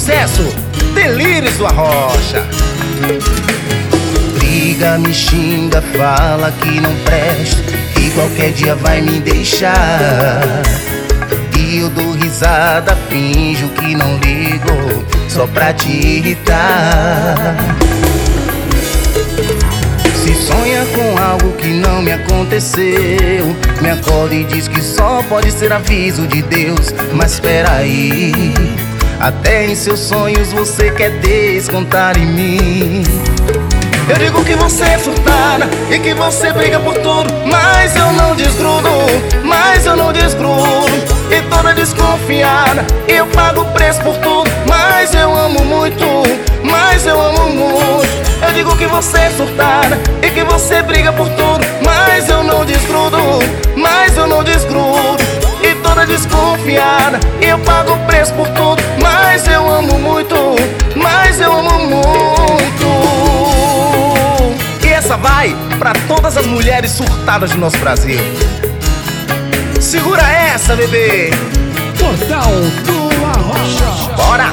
sucesso, Delírios do Arrocha. Briga, me xinga, fala que não presta, que qualquer dia vai me deixar. E eu dou risada, finjo que não ligo, só pra te irritar. Se sonha com algo que não me aconteceu, me acorda e diz que só pode ser aviso de Deus. Mas peraí, até em seus sonhos você quer descontar em mim. Eu digo que você é surtada e que você briga por tudo, mas eu não desgrudo, mas eu não desgrudo. E toda desconfiada, eu pago o preço por tudo, mas eu amo muito, mas eu amo muito. Eu digo que você é surtada e que você briga por tudo, mas eu não desgrudo, mas eu não desgrudo. E toda desconfiada, eu pago o preço por tudo, mas eu amo muito, mas eu amo muito. E essa vai pra todas as mulheres surtadas do nosso Brasil. Segura essa, bebê. Portal do Arrocha. Bora!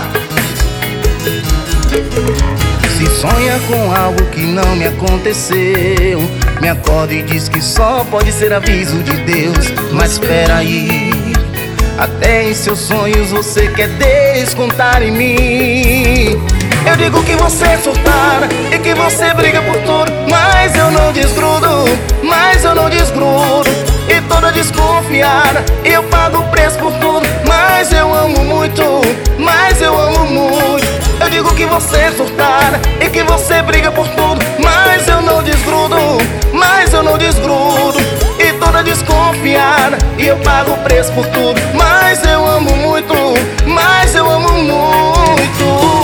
Se sonha com algo que não me aconteceu, me acorda e diz que só pode ser aviso de Deus. Mas peraí, até em seus sonhos você quer descontar em mim. Eu digo que você é surtada e que você briga por tudo, mas eu não desgrudo, mas eu não desgrudo. E toda desconfiada, eu pago o preço por tudo, mas eu amo muito, mas eu amo muito. Eu digo que você é surtada e que você briga por tudo, mas eu não desgrudo, mas eu não desgrudo. E toda desconfiada, eu pago o preço por tudo, mas eu amo muito, mas eu amo muito.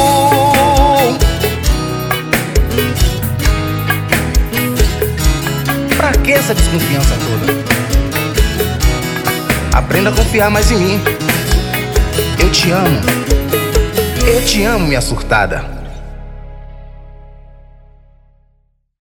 Pra que essa desconfiança toda? Aprenda a confiar mais em mim. Eu te amo, minha surtada.